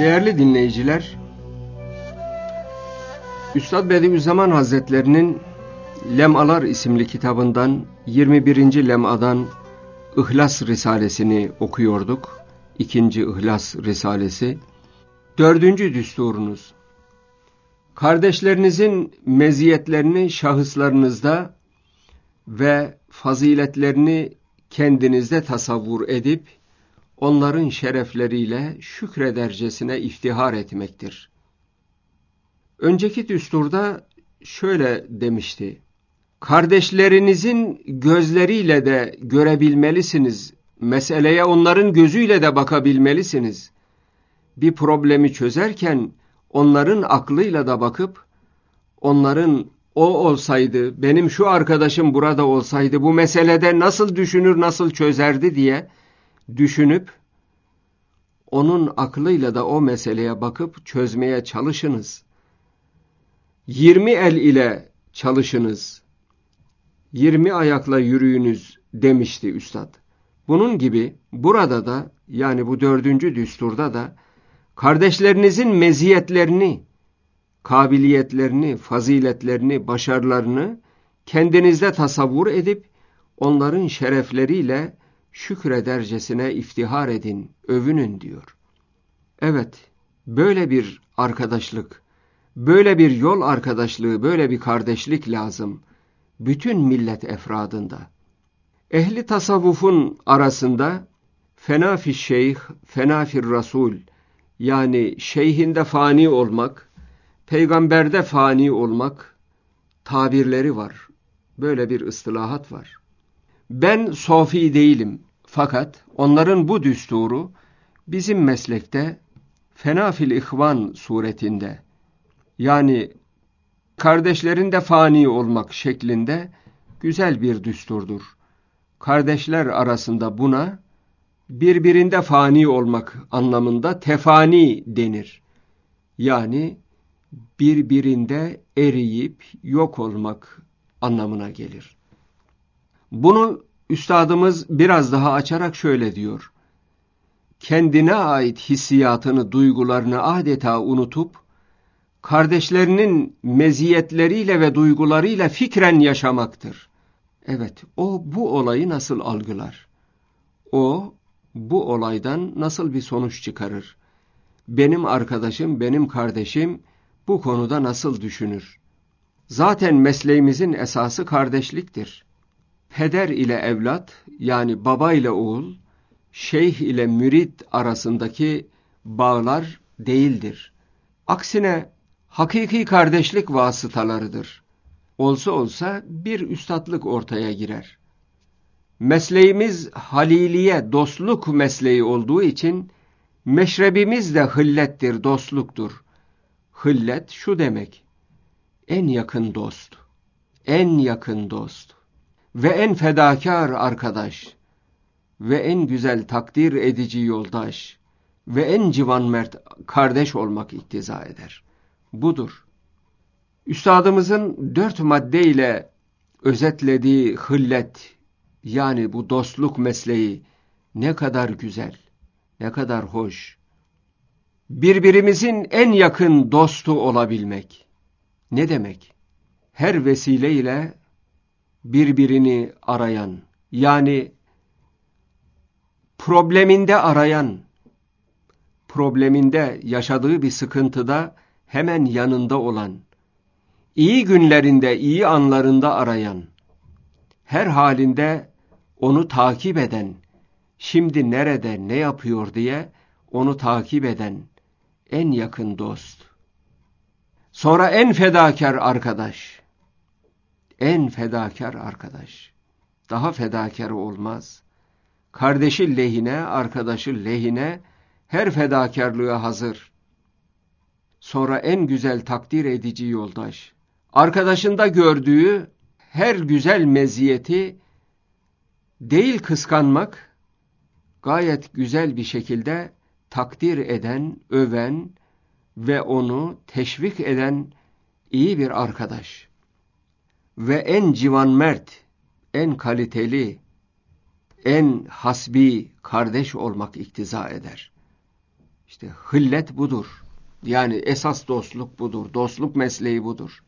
Değerli dinleyiciler, Üstad Bediüzzaman Hazretlerinin Lemalar isimli kitabından 21. lemadan İhlas Risalesini okuyorduk. 2. İhlas Risalesi. 4. düsturunuz. Kardeşlerinizin meziyetlerini şahıslarınızda ve faziletlerini kendinizde tasavvur edip onların şerefleriyle şükredercesine iftihar etmektir. Önceki düsturda şöyle demişti: kardeşlerinizin gözleriyle de görebilmelisiniz, meseleye onların gözüyle de bakabilmelisiniz. Bir problemi çözerken onların aklıyla da bakıp, onların o olsaydı, benim şu arkadaşım burada olsaydı bu meselede nasıl düşünür, nasıl çözerdi diye düşünüp, onun aklıyla da o meseleye bakıp çözmeye çalışınız. 20 el ile çalışınız, 20 ayakla yürüyünüz demişti Üstad. Bunun gibi burada da, yani bu 4. düsturda da kardeşlerinizin meziyetlerini, kabiliyetlerini, faziletlerini, başarılarını kendinizde tasavvur edip onların şerefleriyle şükredercesine iftihar edin, övünün diyor. Evet, böyle bir arkadaşlık, böyle bir yol arkadaşlığı, böyle bir kardeşlik lazım bütün millet efradında. Ehli tasavvufun arasında fena fi şeyh, fena fi rasul, yani şeyhinde fani olmak, peygamberde fani olmak tabirleri var. Böyle bir ıstılahat var. Ben sofi değilim, fakat onların bu düsturu bizim meslekte fena fil ihvan suretinde, yani kardeşlerinde fani olmak şeklinde güzel bir düsturdur. Kardeşler arasında buna birbirinde fani olmak anlamında tefani denir. Yani birbirinde eriyip yok olmak anlamına gelir. Bunu üstadımız biraz daha açarak şöyle diyor: kendine ait hissiyatını, duygularını adeta unutup, kardeşlerinin meziyetleriyle ve duygularıyla fikren yaşamaktır. Evet, o bu olayı nasıl algılar? O bu olaydan nasıl bir sonuç çıkarır? Benim arkadaşım, benim kardeşim bu konuda nasıl düşünür? Zaten mesleğimizin esası kardeşliktir. Peder ile evlat, yani baba ile oğul, şeyh ile mürit arasındaki bağlar değildir. Aksine hakiki kardeşlik vasıtalarıdır. Olsa olsa bir üstatlık ortaya girer. Mesleğimiz haliliye, dostluk mesleği olduğu için meşrebimiz de hıllettir, dostluktur. Hıllet şu demek: en yakın dost, en yakın dost ve en fedakar arkadaş ve en güzel takdir edici yoldaş ve en civanmert kardeş olmak iktiza eder. Budur. Üstadımızın 4 maddeyle özetlediği hıllet, yani bu dostluk mesleği ne kadar güzel, ne kadar hoş. Birbirimizin en yakın dostu olabilmek ne demek? Her vesileyle birbirini arayan, yani probleminde arayan, probleminde yaşadığı bir sıkıntıda hemen yanında olan, iyi günlerinde, iyi anlarında arayan, her halinde onu takip eden, şimdi nerede, ne yapıyor diye onu takip eden en yakın dost. Sonra en fedakar arkadaş. En fedakar arkadaş. Daha fedakarı olmaz. Kardeşi lehine, arkadaşı lehine her fedakarlığa hazır. Sonra en güzel takdir edici yoldaş. Arkadaşında gördüğü her güzel meziyeti değil kıskanmak, gayet güzel bir şekilde takdir eden, öven ve onu teşvik eden iyi bir arkadaş. Ve en civanmert, en kaliteli, en hasbi kardeş olmak iktiza eder. İşte hıllet budur. Yani esas dostluk budur. Dostluk mesleği budur.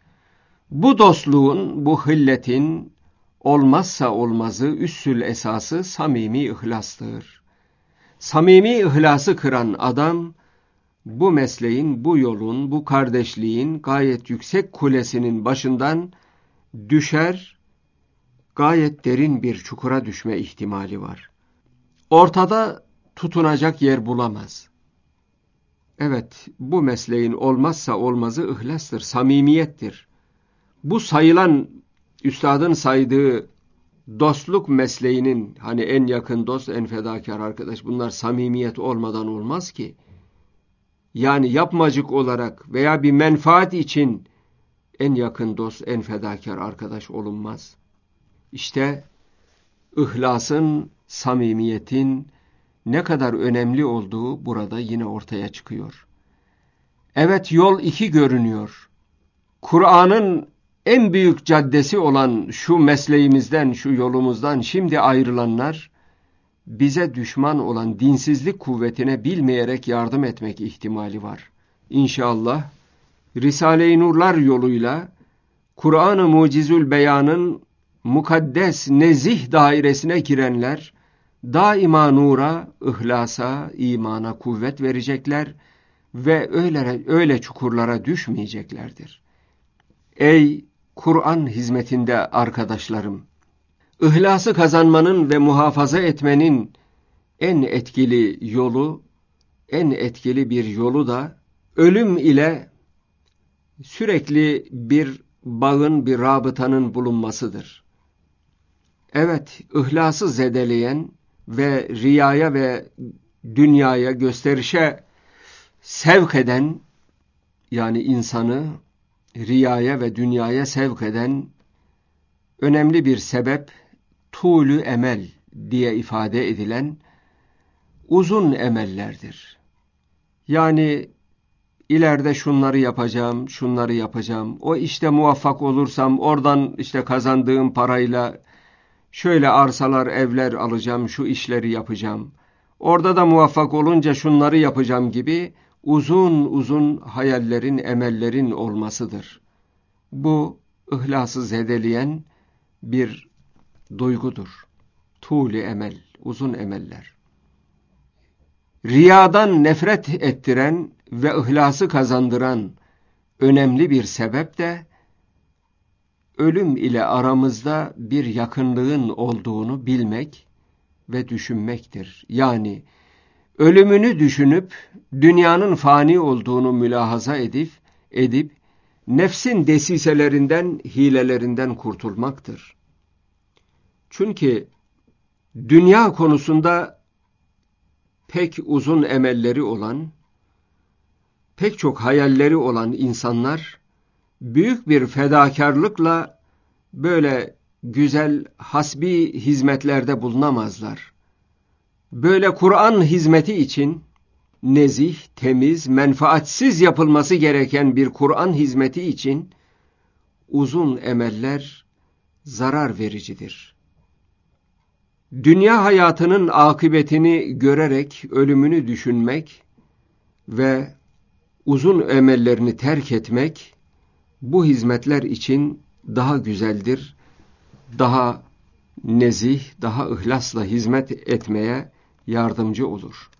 Bu dostluğun, bu hilletin olmazsa olmazı, üssül esası samimi ihlastır. Samimi ihlası kıran adam, bu mesleğin, bu yolun, bu kardeşliğin gayet yüksek kulesinin başından düşer, gayet derin bir çukura düşme ihtimali var. Ortada tutunacak yer bulamaz. Evet, bu mesleğin olmazsa olmazı ihlastır, samimiyettir. Bu sayılan, üstadın saydığı dostluk mesleğinin, hani en yakın dost, en fedakar arkadaş, bunlar samimiyet olmadan olmaz ki. Yani yapmacık olarak veya bir menfaat için en yakın dost, en fedakar arkadaş olunmaz. İşte ihlasın, samimiyetin ne kadar önemli olduğu burada yine ortaya çıkıyor. Evet, yol iki görünüyor. Kur'an'ın en büyük caddesi olan şu mesleğimizden, şu yolumuzdan şimdi ayrılanlar, bize düşman olan dinsizlik kuvvetine bilmeyerek yardım etmek ihtimali var. İnşallah Risale-i Nurlar yoluyla Kur'an-ı Mucizül Beyan'ın mukaddes, nezih dairesine girenler daima nura, ihlasa, imana kuvvet verecekler ve öyle çukurlara düşmeyeceklerdir. Ey Kur'an hizmetinde arkadaşlarım! İhlası kazanmanın ve muhafaza etmenin en etkili yolu, en etkili bir yolu da ölüm ile sürekli bir bağın, bir rabıtanın bulunmasıdır. Evet, ihlası zedeleyen ve riyaya ve dünyaya, gösterişe sevk eden, yani insanı riyaya ve dünyaya sevk eden önemli bir sebep, tuğlü emel diye ifade edilen uzun emellerdir. Yani ileride şunları yapacağım, şunları yapacağım. O işte muvaffak olursam oradan işte kazandığım parayla şöyle arsalar, evler alacağım, şu işleri yapacağım. Orada da muvaffak olunca şunları yapacağım gibi uzun uzun hayallerin, emellerin olmasıdır. Bu ihlası zedeleyen bir duygudur. Tuğli emel, uzun emeller. Riyadan nefret ettiren ve ihlası kazandıran önemli bir sebep de ölüm ile aramızda bir yakınlığın olduğunu bilmek ve düşünmektir. Yani ölümünü düşünüp dünyanın fani olduğunu mülahaza edip nefsin desiselerinden, hilelerinden kurtulmaktır. Çünkü dünya konusunda pek uzun emelleri olan, pek çok hayalleri olan insanlar büyük bir fedakarlıkla böyle güzel hasbi hizmetlerde bulunamazlar. Böyle Kur'an hizmeti için nezih, temiz, menfaatsiz yapılması gereken bir Kur'an hizmeti için uzun emeller zarar vericidir. Dünya hayatının akıbetini görerek ölümünü düşünmek ve uzun emellerini terk etmek bu hizmetler için daha güzeldir, daha nezih, daha ihlasla hizmet etmeye yardımcı olur.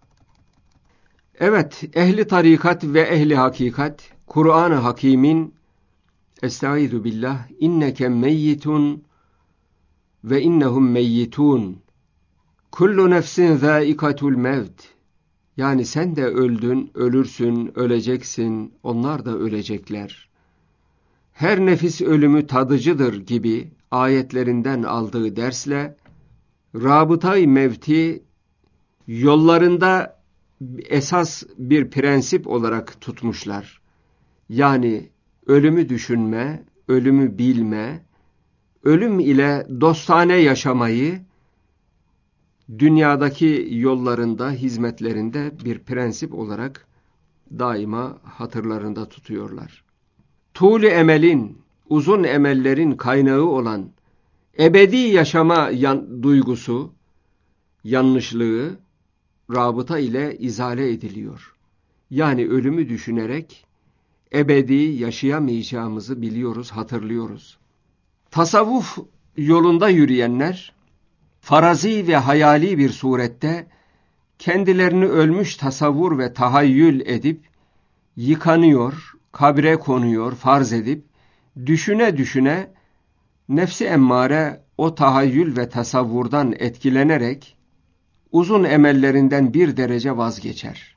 Evet, ehli tarikat ve ehli hakikat, Kur'an-ı Hakîm'in Estaizu billah, inneke meyyitun ve innehum meyyitun. Kullu nefsin zâikatul mevt. Yani sen de öldün, ölürsün, öleceksin, onlar da ölecekler. Her nefis ölümü tadıcıdır gibi ayetlerinden aldığı dersle rabıtay mevti yollarında esas bir prensip olarak tutmuşlar. Yani ölümü düşünme, ölümü bilme, ölüm ile dostane yaşamayı dünyadaki yollarında, hizmetlerinde bir prensip olarak daima hatırlarında tutuyorlar. Tuğlu emelin, uzun emellerin kaynağı olan ebedi yaşama duygusu, yanlışlığı rabıta ile izale ediliyor. Yani ölümü düşünerek ebedi yaşayamayacağımızı biliyoruz, hatırlıyoruz. Tasavvuf yolunda yürüyenler, farazi ve hayali bir surette kendilerini ölmüş tasavvur ve tahayyül edip, yıkanıyor, kabre konuyor farz edip, düşüne düşüne, nefsi emmare o tahayyül ve tasavvurdan etkilenerek, uzun emellerinden bir derece vazgeçer.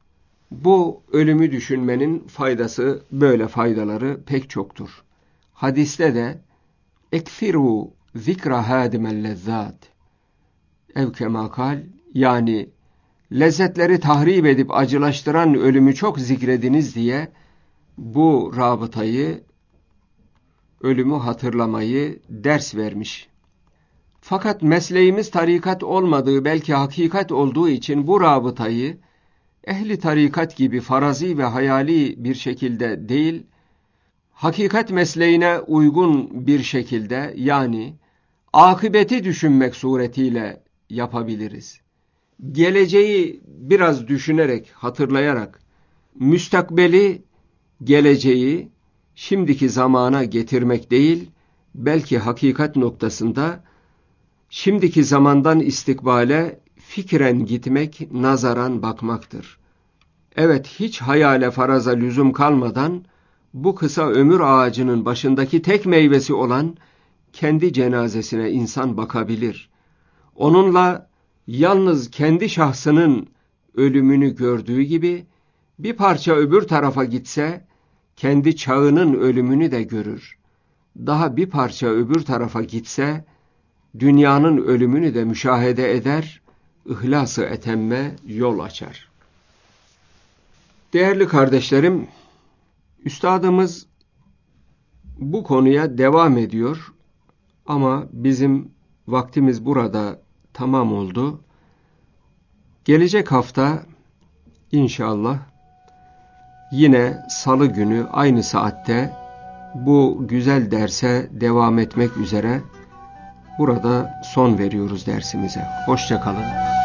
Bu ölümü düşünmenin faydası, böyle faydaları pek çoktur. Hadiste de, ekfiru zikra hadimel lezzat, ev kemakal, yani lezzetleri tahrip edip acılaştıran ölümü çok zikrediniz diye bu rabıtayı, ölümü hatırlamayı ders vermiş. Fakat mesleğimiz tarikat olmadığı, belki hakikat olduğu için bu rabıtayı ehli tarikat gibi farazi ve hayali bir şekilde değil, hakikat mesleğine uygun bir şekilde, yani akıbeti düşünmek suretiyle yapabiliriz. Geleceği biraz düşünerek, hatırlayarak, müstakbeli, geleceği şimdiki zamana getirmek değil, belki hakikat noktasında şimdiki zamandan istikbale fikren gitmek, nazaran bakmaktır. Evet, hiç hayale faraza lüzum kalmadan bu kısa ömür ağacının başındaki tek meyvesi olan kendi cenazesine insan bakabilir. Onunla yalnız kendi şahsının ölümünü gördüğü gibi bir parça öbür tarafa gitse kendi çağının ölümünü de görür. Daha bir parça öbür tarafa gitse dünyanın ölümünü de müşahede eder, ihlas-ı etemme yol açar. Değerli kardeşlerim, üstadımız bu konuya devam ediyor ama bizim vaktimiz burada tamam oldu. Gelecek hafta inşallah yine salı günü aynı saatte bu güzel derse devam etmek üzere burada son veriyoruz dersimize. Hoşça kalın.